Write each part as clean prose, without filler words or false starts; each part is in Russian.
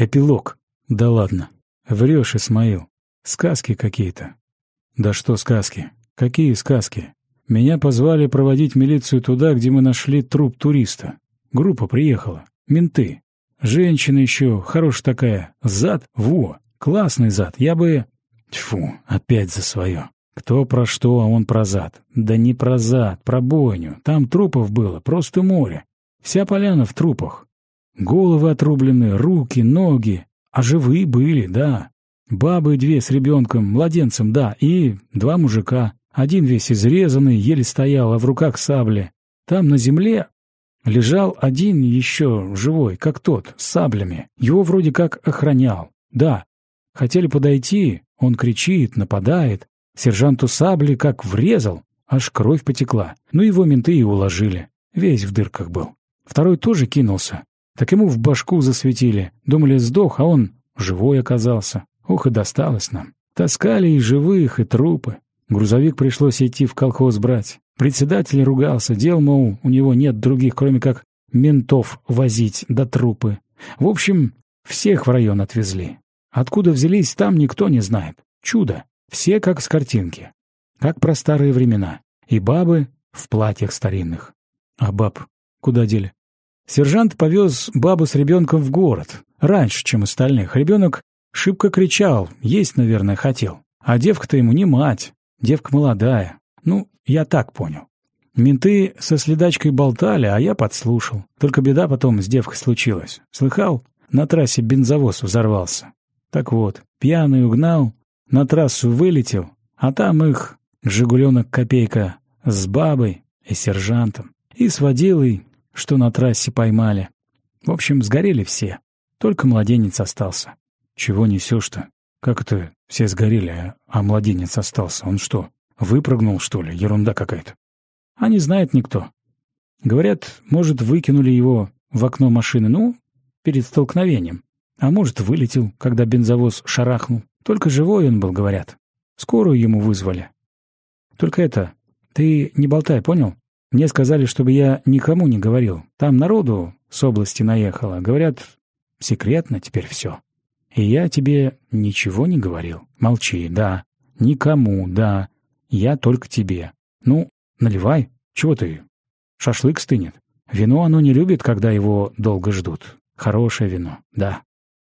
Эпилог. Да ладно. Врешь, Исмаил. Сказки какие-то. Да что сказки? Какие сказки? Меня позвали проводить милицию туда, где мы нашли труп туриста. Группа приехала. Менты. Женщина еще, хорошая такая. Зад? Во! Классный зад. Я бы... Тьфу, опять за свое. Кто про что, а он про зад. Да не про зад, про бойню. Там трупов было, просто море. Вся поляна в трупах. Головы отрублены, руки, ноги. А живые были, да. Бабы 2 с ребенком, младенцем, да, и 2 мужика. Один весь изрезанный, еле стоял, а в руках сабли. Там на земле лежал один еще живой, как тот, с саблями. Его вроде как охранял. Да, хотели подойти, он кричит, нападает. Сержанту сабли как врезал, аж кровь потекла. Ну его менты и уложили. Весь в дырках был. Второй тоже кинулся. Так ему в башку засветили. Думали, сдох, а он живой оказался. Ох, и досталось нам. Таскали и живых, и трупы. Грузовик пришлось идти в колхоз брать. Председатель ругался, дел, мол, у него нет других, кроме как ментов возить да трупы. В общем, всех в район отвезли. Откуда взялись, там никто не знает. Чудо. Все как с картинки. Как про старые времена. И бабы в платьях старинных. А баб куда дели? Сержант повез бабу с ребенком в город. Раньше, чем остальных. Ребенок шибко кричал, есть, наверное, хотел. А девка-то ему не мать. Девка молодая. Ну, я так понял. Менты со следачкой болтали, а я подслушал. Только беда потом с девкой случилась. Слыхал? На трассе бензовоз взорвался. Так вот, пьяный угнал, на трассу вылетел, а там их «Жигуленок-копейка» с бабой и сержантом. И с водилой, что на трассе поймали. В общем, сгорели все. Только младенец остался. Чего несешь-то? Как это все сгорели, а младенец остался? Он что, выпрыгнул, что ли? Ерунда какая-то. А не знает никто. Говорят, может, выкинули его в окно машины, ну, перед столкновением. А может, вылетел, когда бензовоз шарахнул. Только живой он был, говорят. Скорую ему вызвали. Только это, ты не болтай, понял? Мне сказали, чтобы я никому не говорил. Там народу с области наехало. Говорят, секретно теперь все. И я тебе ничего не говорил. Молчи, да. Никому, да. Я только тебе. Ну, наливай. Чего ты? Шашлык стынет. Вино оно не любит, когда его долго ждут. Хорошее вино, да.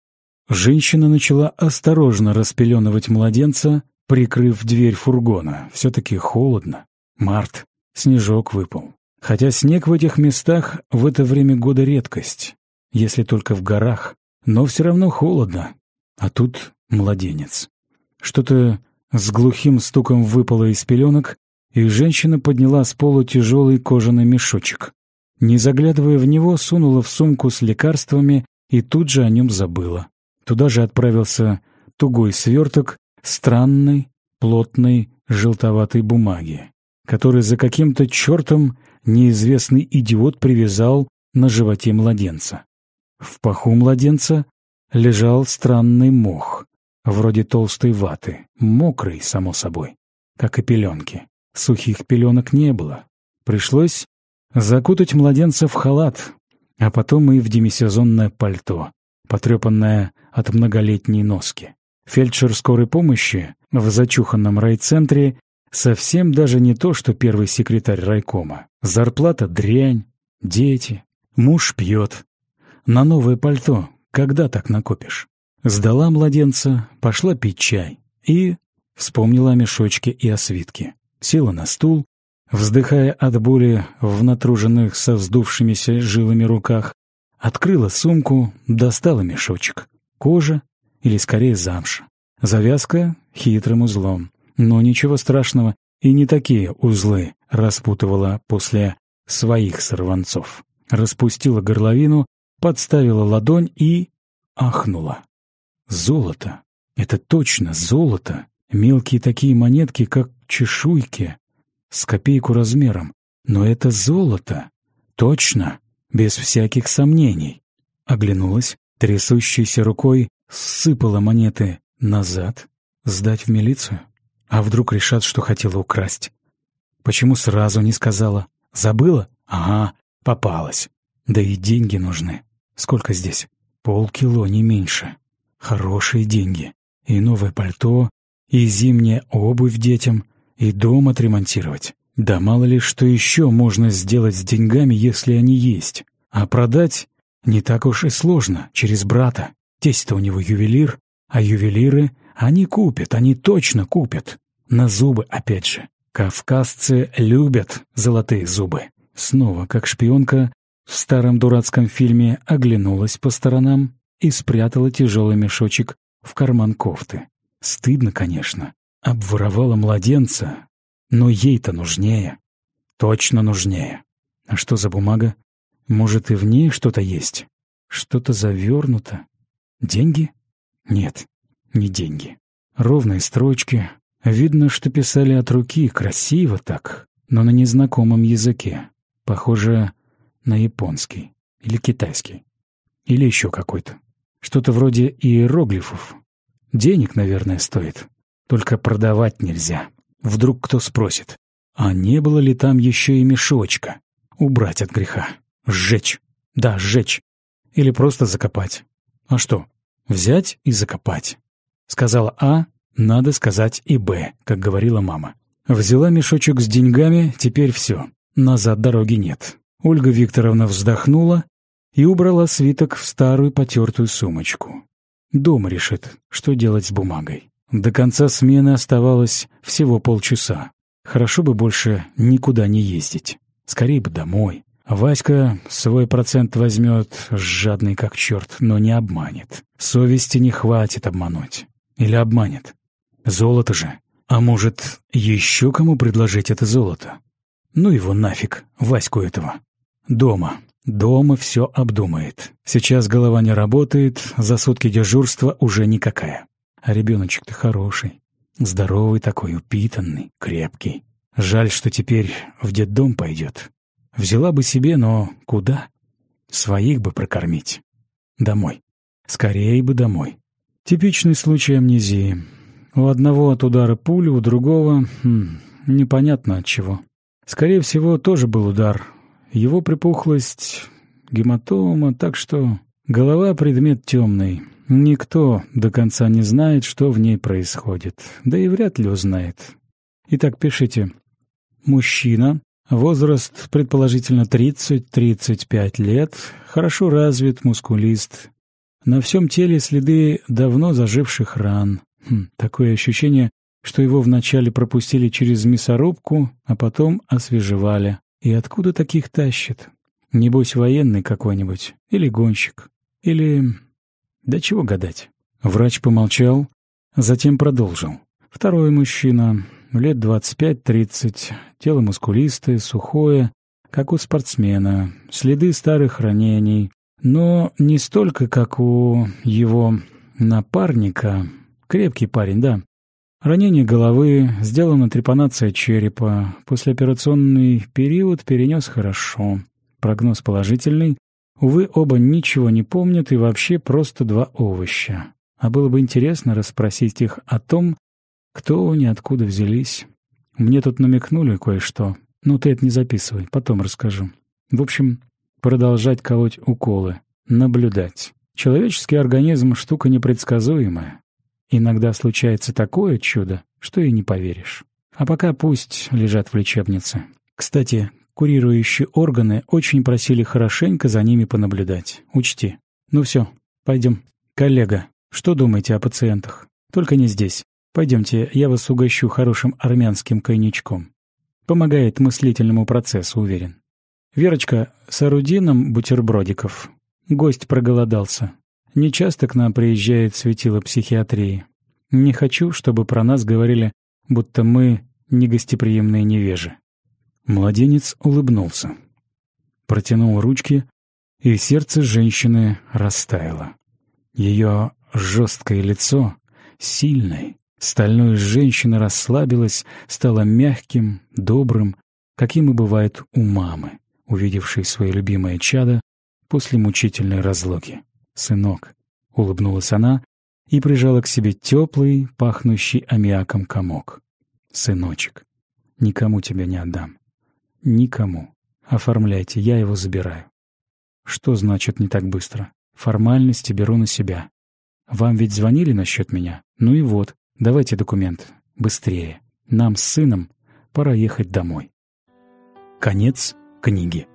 Женщина начала осторожно распеленывать младенца, прикрыв дверь фургона. Все-таки холодно. Март. Снежок выпал. Хотя снег в этих местах в это время года редкость, если только в горах. Но все равно холодно. А тут младенец. Что-то с глухим стуком выпало из пеленок, и женщина подняла с пола тяжелый кожаный мешочек. Не заглядывая в него, сунула в сумку с лекарствами и тут же о нем забыла. Туда же отправился тугой сверток странной, плотной, желтоватой бумаги, который за каким-то чертом неизвестный идиот привязал на животе младенца. В паху младенца лежал странный мох, вроде толстой ваты, мокрый, само собой, как и пеленки. Сухих пеленок не было. Пришлось закутать младенца в халат, а потом и в демисезонное пальто, потрепанное от многолетней носки. Фельдшер скорой помощи в зачуханном райцентре совсем даже не то, что первый секретарь райкома. Зарплата — дрянь, дети, муж пьет. На новое пальто когда так накопишь? Сдала младенца, пошла пить чай и вспомнила о мешочке и о свитке. Села на стул, вздыхая от боли в натруженных со вздувшимися жилами руках, открыла сумку, достала мешочек. Кожа или скорее замша. Завязка хитрым узлом. Но ничего страшного, и не такие узлы распутывала после своих сорванцов. Распустила горловину, подставила ладонь и ахнула. Золото. Это точно золото. Мелкие такие монетки, как чешуйки, с копейку размером. Но это золото. Точно, без всяких сомнений. Оглянулась, трясущейся рукой сыпала монеты назад. Сдать в милицию? А вдруг решат, что хотела украсть? Почему сразу не сказала? Забыла? Ага, попалась. Да и деньги нужны. Сколько здесь? Полкило, не меньше. Хорошие деньги. И новое пальто, и зимняя обувь детям, и дом отремонтировать. Да мало ли что еще можно сделать с деньгами, если они есть. А продать не так уж и сложно, через брата. Тесть-то у него ювелир, а ювелиры, они купят, они точно купят. На зубы опять же. Кавказцы любят золотые зубы. Снова, как шпионка, в старом дурацком фильме оглянулась по сторонам и спрятала тяжелый мешочек в карман кофты. Стыдно, конечно. Обворовала младенца, но ей-то нужнее. Точно нужнее. А что за бумага? Может, и в ней что-то есть? Что-то завернуто? Деньги? Нет, не деньги. Ровные строчки. Видно, что писали от руки, красиво так, но на незнакомом языке. Похоже на японский или китайский. Или еще какой-то. Что-то вроде иероглифов. Денег, наверное, стоит. Только продавать нельзя. Вдруг кто спросит, а не было ли там еще и мешочка? Убрать от греха. Сжечь. Да, сжечь. Или просто закопать. А что? Взять и закопать. Сказала А, надо сказать и Б, как говорила мама. Взяла мешочек с деньгами, теперь все. Назад дороги нет. Ольга Викторовна вздохнула и убрала свиток в старую потертую сумочку. Дома решит, что делать с бумагой. До конца смены оставалось всего полчаса. Хорошо бы больше никуда не ездить. Скорее бы домой. Васька свой процент возьмет, жадный как черт, но не обманет. Совести не хватит обмануть. Или обманет. Золото же. А может, еще кому предложить это золото? Ну его нафиг, Ваську этого. Дома. Дома все обдумает. Сейчас голова не работает, за сутки дежурства уже никакая. А ребеночек-то хороший. Здоровый такой, упитанный, крепкий. Жаль, что теперь в детдом пойдет. Взяла бы себе, но куда? Своих бы прокормить. Домой. Скорее бы домой. Типичный случай амнезии. У одного от удара пули, у другого непонятно от чего. Скорее всего, тоже был удар. Его припухлость, гематома, так что голова — предмет темный. Никто до конца не знает, что в ней происходит. Да и вряд ли узнает. Итак, пишите. Мужчина. Возраст, предположительно, 30-35 лет. Хорошо развит, мускулист. На всем теле следы давно заживших ран. Такое ощущение, что его вначале пропустили через мясорубку, а потом освежевали. И откуда таких тащит? Небось, военный какой-нибудь. Или гонщик. Или... Да чего гадать? Врач помолчал, затем продолжил. Второй мужчина, лет 25-30, тело мускулистое, сухое, как у спортсмена, следы старых ранений, но не столько, как у его напарника. Крепкий парень, да. Ранение головы, сделана трепанация черепа, послеоперационный период перенес хорошо. Прогноз положительный. Увы, оба ничего не помнят и вообще просто два овоща. А было бы интересно расспросить их о том, кто они, откуда взялись. Мне тут намекнули кое-что. Ну, ты это не записывай, потом расскажу. В общем, продолжать колоть уколы, наблюдать. Человеческий организм — штука непредсказуемая. Иногда случается такое чудо, что и не поверишь. А пока пусть лежат в лечебнице. Кстати, курирующие органы очень просили хорошенько за ними понаблюдать. Учти. Ну все, пойдем. Коллега, что думаете о пациентах? Только не здесь. Пойдемте, я вас угощу хорошим армянским коньячком. Помогает мыслительному процессу, уверен. Верочка, сооруди нам бутербродиков. Гость проголодался. Не часто к нам приезжает светило психиатрии. Не хочу, чтобы про нас говорили, будто мы негостеприимные невежи. Младенец улыбнулся. Протянул ручки, и сердце женщины растаяло. Ее жесткое лицо, сильной, стальной женщины расслабилось, стало мягким, добрым, каким и бывает у мамы, увидевшей свое любимое чадо после мучительной разлуки. «Сынок», — улыбнулась она и прижала к себе теплый, пахнущий аммиаком комок. «Сыночек, никому тебя не отдам. Никому. Оформляйте, я его забираю». «Что значит не так быстро?» Формальности беру на себя. Вам ведь звонили насчет меня? Ну и вот, давайте документ. Быстрее. Нам с сыном пора ехать домой. Конец книги.